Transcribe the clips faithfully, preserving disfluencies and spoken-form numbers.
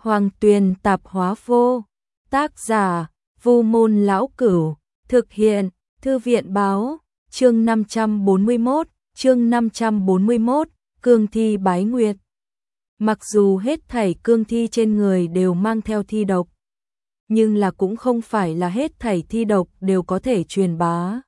Hoàng Tuyền Tạp Hóa Vô. Tác giả: Vu Môn Lão Cửu. Thực hiện: Thư viện báo. Chương năm trăm bốn mươi mốt, chương năm trăm bốn mươi mốt, cương thi bái nguyệt. Mặc dù hết thảy cương thi trên người đều mang theo thi độc, nhưng là cũng không phải là hết thảy thi độc đều có thể truyền bá.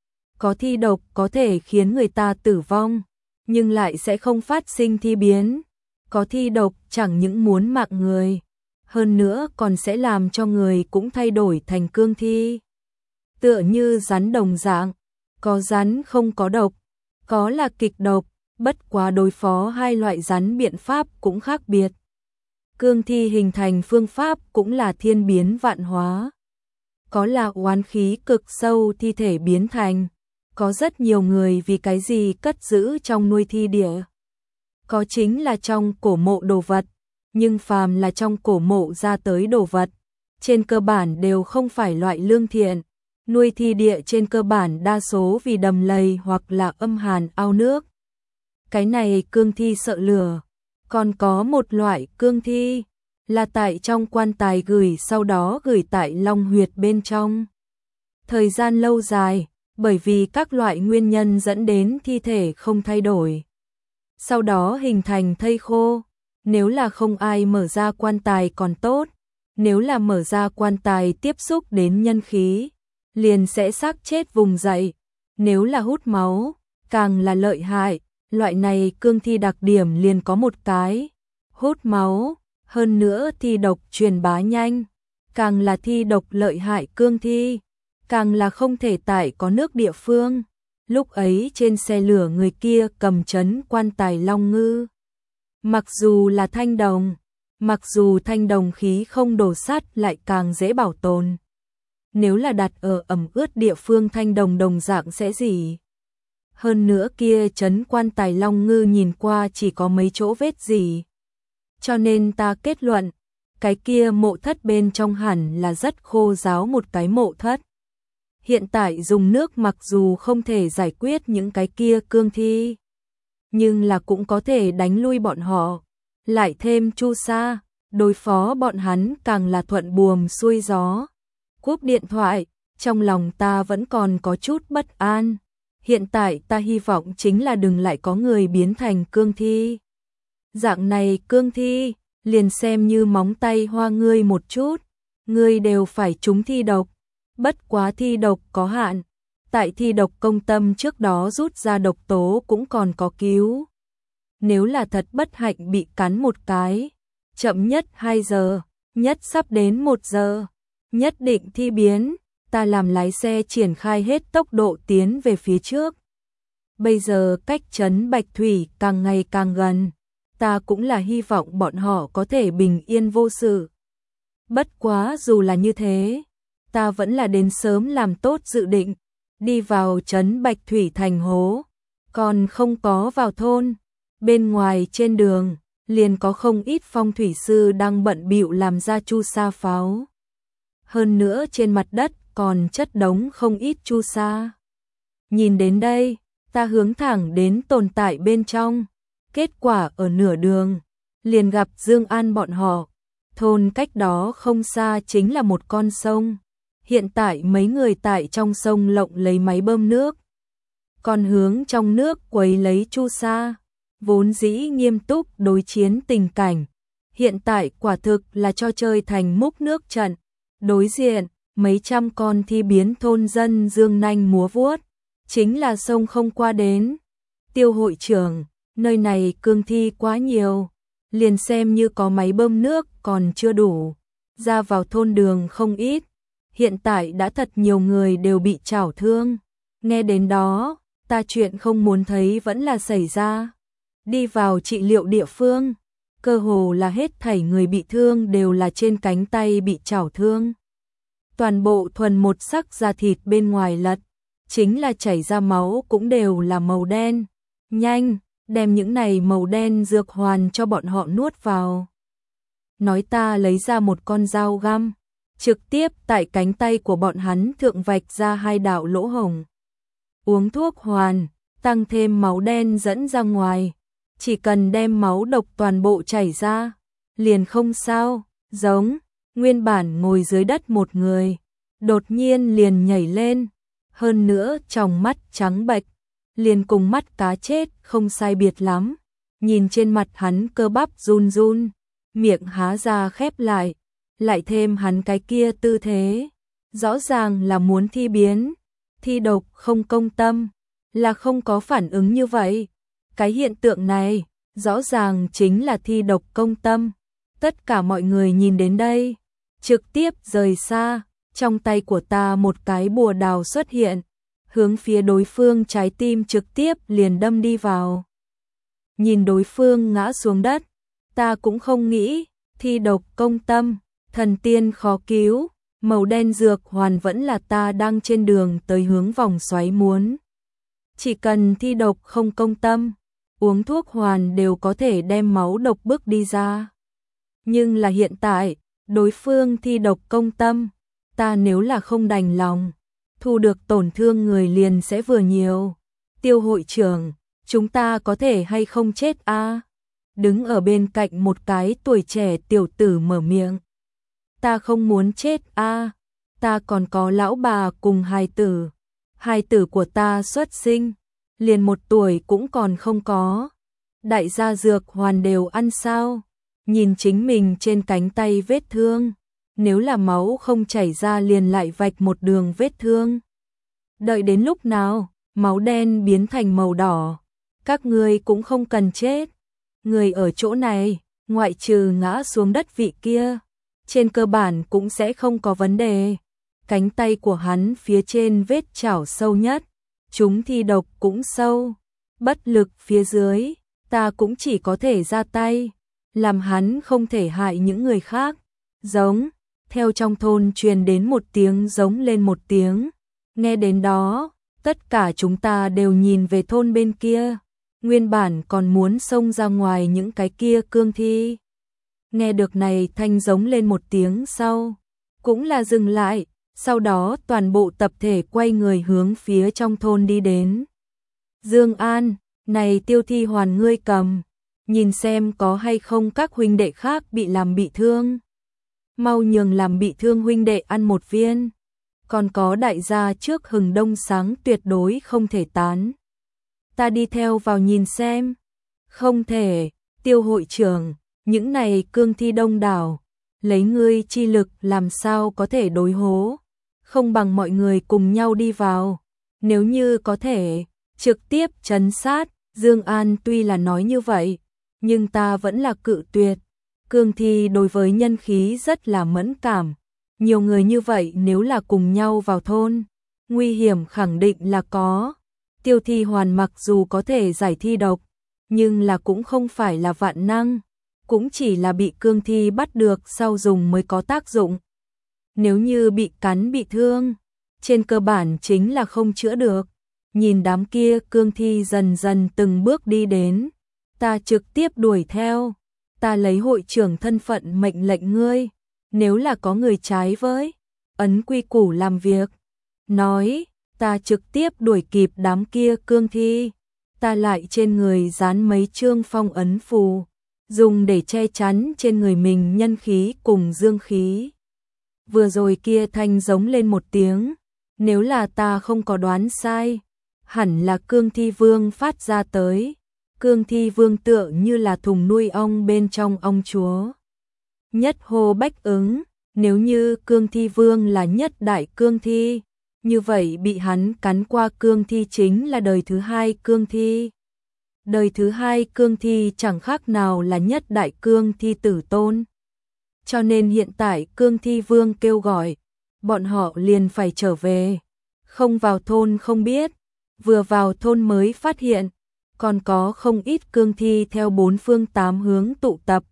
Có thi độc có thể khiến người ta tử vong, nhưng lại sẽ không phát sinh thi biến. Có thi độc chẳng những muốn mạng người, hơn nữa còn sẽ làm cho người cũng thay đổi thành cương thi. Tựa như rắn đồng dạng, có rắn không có độc, có là kịch độc, bất quá đối phó hai loại rắn biện pháp cũng khác biệt. Cương thi hình thành phương pháp cũng là thiên biến vạn hóa. Có là oán khí cực sâu thi thể biến thành, có rất nhiều người vì cái gì cất giữ trong nuôi thi địa. Có chính là trong cổ mộ đồ vật, nhưng phàm là trong cổ mộ ra tới đồ vật, trên cơ bản đều không phải loại lương thiện. Nuôi thi địa trên cơ bản đa số vì đầm lầy hoặc là âm hàn ao nước. Cái này cương thi sợ lửa. Còn có một loại cương thi là tại trong quan tài gửi, sau đó gửi tại long huyệt bên trong. Thời gian lâu dài, bởi vì các loại nguyên nhân dẫn đến thi thể không thay đổi. Sau đó hình thành thây khô. Nếu là không ai mở ra quan tài còn tốt, nếu là mở ra quan tài tiếp xúc đến nhân khí, liền sẽ xác chết vùng dậy. Nếu là hút máu, càng là lợi hại. Loại này cương thi đặc điểm liền có một cái, hút máu, hơn nữa thi độc truyền bá nhanh. Càng là thi độc lợi hại cương thi, càng là không thể tại có nước địa phương. Lúc ấy trên xe lửa người kia cầm trấn quan tài long ngư. Mặc dù là thanh đồng, mặc dù thanh đồng khí không đổ sắt lại càng dễ bảo tồn. Nếu là đặt ở ẩm ướt địa phương thanh đồng đồng dạng sẽ gì? Hơn nữa kia trấn quan tài long ngư nhìn qua chỉ có mấy chỗ vết gì. Cho nên ta kết luận, cái kia mộ thất bên trong hẳn là rất khô ráo một cái mộ thất. Hiện tại dùng nước mặc dù không thể giải quyết những cái kia cương thi, nhưng là cũng có thể đánh lui bọn họ. Lại thêm chu sa, đối phó bọn hắn càng là thuận buồm xuôi gió. Cúp điện thoại, trong lòng ta vẫn còn có chút bất an. Hiện tại ta hy vọng chính là đừng lại có người biến thành cương thi. Dạng này cương thi, liền xem như móng tay hoa ngươi một chút, ngươi đều phải trúng thi độc. Bất quá thi độc có hạn, tại thi độc công tâm trước đó rút ra độc tố cũng còn có cứu. Nếu là thật bất hạnh bị cắn một cái, chậm nhất hai giờ, nhất sắp đến một giờ, nhất định thi biến. Ta làm lái xe triển khai hết tốc độ tiến về phía trước. Bây giờ cách trấn Bạch Thủy càng ngày càng gần, ta cũng là hy vọng bọn họ có thể bình yên vô sự. Bất quá dù là như thế, ta vẫn là đến sớm làm tốt dự định, đi vào trấn Bạch Thủy thành hố, còn không có vào thôn. Bên ngoài trên đường, liền có không ít phong thủy sư đang bận bịu làm ra chu sa pháo. Hơn nữa trên mặt đất còn chất đống không ít chu sa. Nhìn đến đây, ta hướng thẳng đến tồn tại bên trong. Kết quả ở nửa đường, liền gặp Dương An bọn họ. Thôn cách đó không xa chính là một con sông. Hiện tại mấy người tại trong sông lộng lấy máy bơm nước, còn hướng trong nước quấy lấy chu sa. Vốn dĩ nghiêm túc đối chiến tình cảnh, hiện tại quả thực là cho chơi thành múc nước trận. Đối diện, mấy trăm con thi biến thôn dân dương nanh múa vuốt, chính là sông không qua đến. Tiêu hội trưởng, nơi này cương thi quá nhiều, liền xem như có máy bơm nước còn chưa đủ, ra vào thôn đường không ít, hiện tại đã thật nhiều người đều bị chảo thương. Nghe đến đó, ta chuyện không muốn thấy vẫn là xảy ra. Đi vào trị liệu địa phương, cơ hồ là hết thảy người bị thương đều là trên cánh tay bị chảo thương. Toàn bộ thuần một sắc da thịt bên ngoài lật, chính là chảy ra máu cũng đều là màu đen. Nhanh, đem những này màu đen dược hoàn cho bọn họ nuốt vào. Nói ta lấy ra một con dao găm, trực tiếp tại cánh tay của bọn hắn thượng vạch ra hai đạo lỗ hổng. Uống thuốc hoàn, tăng thêm máu đen dẫn ra ngoài. Chỉ cần đem máu độc toàn bộ chảy ra, liền không sao. Giống, nguyên bản ngồi dưới đất một người, đột nhiên liền nhảy lên, hơn nữa trong mắt trắng bệch, liền cùng mắt cá chết không sai biệt lắm. Nhìn trên mặt hắn cơ bắp run run, miệng há ra khép lại, lại thêm hắn cái kia tư thế, rõ ràng là muốn thi biến, thi độc không công tâm, là không có phản ứng như vậy. Cái hiện tượng này, rõ ràng chính là thi độc công tâm. Tất cả mọi người nhìn đến đây, trực tiếp rời xa, trong tay của ta một cái bùa đào xuất hiện, hướng phía đối phương trái tim trực tiếp liền đâm đi vào. Nhìn đối phương ngã xuống đất, ta cũng không nghĩ, thi độc công tâm, thần tiên khó cứu, màu đen dược hoàn vẫn là ta đang trên đường tới hướng vòng xoáy muốn. Chỉ cần thi độc không công tâm, uống thuốc hoàn đều có thể đem máu độc bức đi ra. Nhưng là hiện tại, đối phương thi độc công tâm, ta nếu là không đành lòng, thu được tổn thương người liền sẽ vừa nhiều. Tiêu hội trưởng, chúng ta có thể hay không chết a? À? Đứng ở bên cạnh một cái tuổi trẻ tiểu tử mở miệng. Ta không muốn chết a, à? Ta còn có lão bà cùng hài tử. Hài tử của ta xuất sinh, liền một tuổi cũng còn không có. Đại gia dược hoàn đều ăn sao? Nhìn chính mình trên cánh tay vết thương, nếu là máu không chảy ra liền lại vạch một đường vết thương. Đợi đến lúc nào, máu đen biến thành màu đỏ, các ngươi cũng không cần chết. Người ở chỗ này, ngoại trừ ngã xuống đất vị kia, trên cơ bản cũng sẽ không có vấn đề. Cánh tay của hắn phía trên vết chảo sâu nhất, chúng thi độc cũng sâu. Bất lực phía dưới, ta cũng chỉ có thể ra tay, làm hắn không thể hại những người khác. Giống, theo trong thôn truyền đến một tiếng giống lên một tiếng. Nghe đến đó, tất cả chúng ta đều nhìn về thôn bên kia. Nguyên bản còn muốn xông ra ngoài những cái kia cương thi. Nghe được này thanh giống lên một tiếng sau, cũng là dừng lại, sau đó toàn bộ tập thể quay người hướng phía trong thôn đi đến. Dương An, này tiêu thi hoàn ngươi cầm, nhìn xem có hay không các huynh đệ khác bị làm bị thương. Mau nhường làm bị thương huynh đệ ăn một viên. Còn có đại gia trước hừng đông sáng tuyệt đối không thể tán. Ta đi theo vào nhìn xem. Không thể, Tiêu hội trưởng, những này cương thi đông đảo, lấy ngươi chi lực làm sao có thể đối hố. Không bằng mọi người cùng nhau đi vào. Nếu như có thể, trực tiếp trấn sát. Dương An tuy là nói như vậy, nhưng ta vẫn là cự tuyệt. Cương thi đối với nhân khí rất là mẫn cảm. Nhiều người như vậy nếu là cùng nhau vào thôn, nguy hiểm khẳng định là có. Tiêu thi hoàn mặc dù có thể giải thi độc, nhưng là cũng không phải là vạn năng, cũng chỉ là bị cương thi bắt được sau dùng mới có tác dụng. Nếu như bị cắn bị thương, trên cơ bản chính là không chữa được. Nhìn đám kia cương thi dần dần từng bước đi đến, ta trực tiếp đuổi theo. Ta lấy hội trưởng thân phận mệnh lệnh ngươi, nếu là có người trái với ấn quy củ làm việc, nói, ta trực tiếp đuổi kịp đám kia cương thi. Ta lại trên người dán mấy chương phong ấn phù, dùng để che chắn trên người mình nhân khí cùng dương khí. Vừa rồi kia thanh giống lên một tiếng, nếu là ta không có đoán sai, hẳn là cương thi vương phát ra tới. Cương thi vương tựa như là thùng nuôi ong bên trong ong chúa. Nhất hô bách ứng, nếu như cương thi vương là nhất đại cương thi, như vậy bị hắn cắn qua cương thi chính là đời thứ hai cương thi. Đời thứ hai cương thi chẳng khác nào là nhất đại cương thi tử tôn. Cho nên hiện tại cương thi vương kêu gọi, bọn họ liền phải trở về. Không vào thôn không biết, vừa vào thôn mới phát hiện, còn có không ít cương thi theo bốn phương tám hướng tụ tập.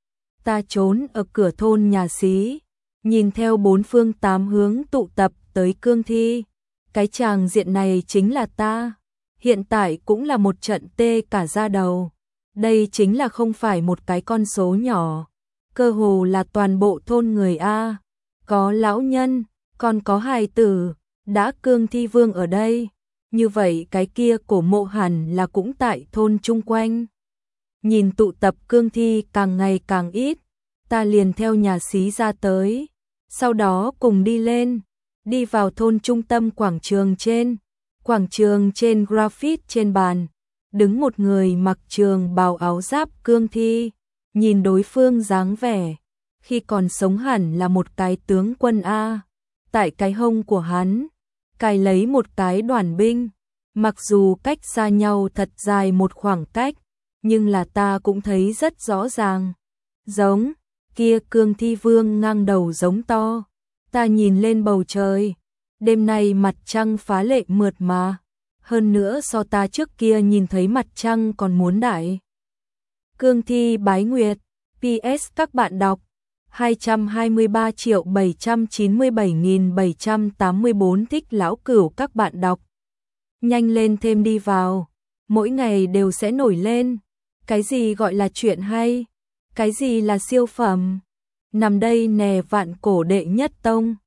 Ta trốn ở cửa thôn nhà xí, nhìn theo bốn phương tám hướng tụ tập tới cương thi. Cái tràng diện này chính là ta, hiện tại cũng là một trận tê cả da đầu. Đây chính là không phải một cái con số nhỏ, cơ hồ là toàn bộ thôn người A. Có lão nhân, còn có hài tử, đã cương thi vương ở đây. Như vậy cái kia cổ mộ hẳn là cũng tại thôn chung quanh. Nhìn tụ tập cương thi càng ngày càng ít, ta liền theo nhà xí ra tới, sau đó cùng đi lên, đi vào thôn trung tâm quảng trường trên, quảng trường trên graffiti trên bàn, đứng một người mặc trường bào áo giáp cương thi, nhìn đối phương dáng vẻ, khi còn sống hẳn là một cái tướng quân A, tại cái hông của hắn, cài lấy một cái đoàn binh, mặc dù cách xa nhau thật dài một khoảng cách, nhưng là ta cũng thấy rất rõ ràng, giống, kia cương thi vương ngang đầu giống to, ta nhìn lên bầu trời, đêm nay mặt trăng phá lệ mượt mà, hơn nữa so ta trước kia nhìn thấy mặt trăng còn muốn đại. Cương thi bái nguyệt, pê ét các bạn đọc, hai trăm hai mươi ba triệu bảy trăm chín mươi bảy nghìn bảy trăm tám mươi bốn thích lão cửu các bạn đọc. Nhanh lên thêm đi vào, mỗi ngày đều sẽ nổi lên, cái gì gọi là chuyện hay, cái gì là siêu phẩm, nằm đây nè vạn cổ đệ nhất tông.